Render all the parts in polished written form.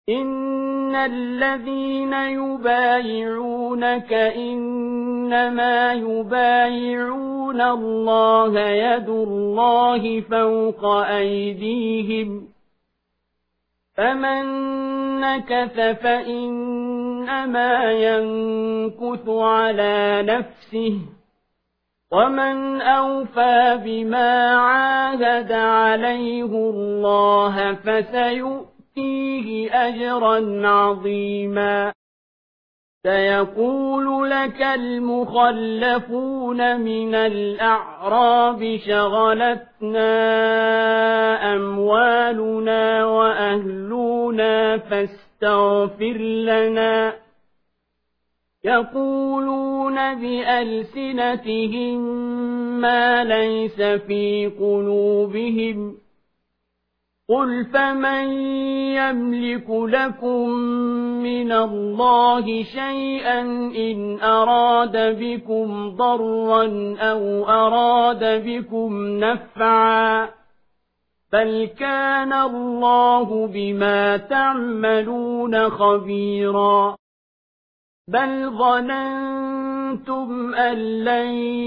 إن الذين يبايعونك إنما يبايعون الله يد الله فوق أيديهم فمن نكث فإنما ينكث على نفسه ومن أوفى بما عاهد عليه الله فسيؤتيه أجرا عظيما سيقول لك المخلفون من الأعراب شغلتنا أموالنا وأهلنا فاستغفر لنا يقولون بألسنتهم ما ليس في قلوبهم قل فمن يملك لكم من الله شيئا إن أراد بكم ضرا أو أراد بكم نفعا بل كان الله بما تعملون خبيرا بل ظننتم أن لن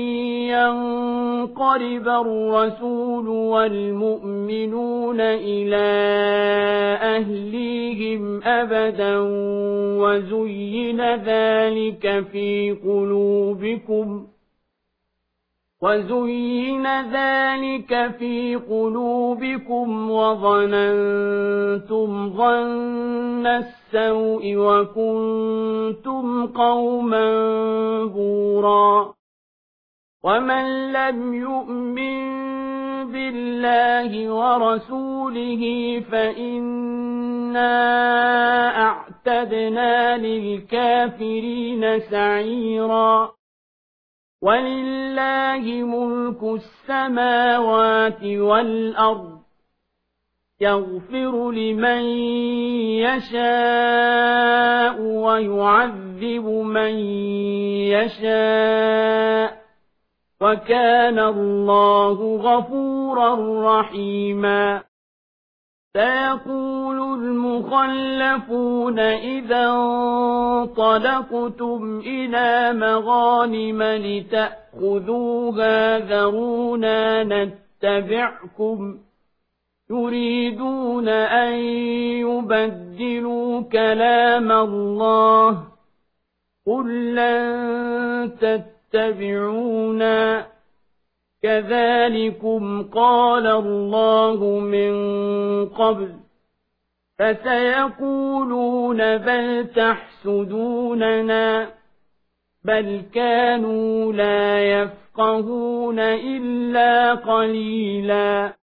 ينقلب الرسول والمؤمنون إلى أهليهم أبدا وزين ذلك في قلوبكم وظننتم ظن السوء وكنتم قوما بورا ومن لم يؤمن بالله ورسوله فإنا أعتدنا للكافرين سعيرا ولله ملك السماوات والأرض يغفر لمن يشاء ويعذب من يشاء وكان الله غفورا رحيما سيقول المخلفون إذا انطلقتم إلى مغانم لتأخذوها ذرونا نتبعكم يريدون أن يبدلوا كلام الله قل لن تتبعونا كذلكم قال الله من قبل فسيقولون بل تحسدوننا بل كانوا لا يفقهون إلا قليلا